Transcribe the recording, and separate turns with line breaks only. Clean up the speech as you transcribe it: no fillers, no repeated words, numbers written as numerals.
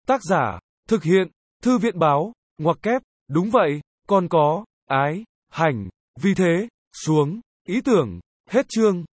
Tác giả, thực hiện, Thư viện báo, ngoặc kép, đúng vậy, còn có, ái, hành, vì thế, xuống, ý tưởng, hết chương.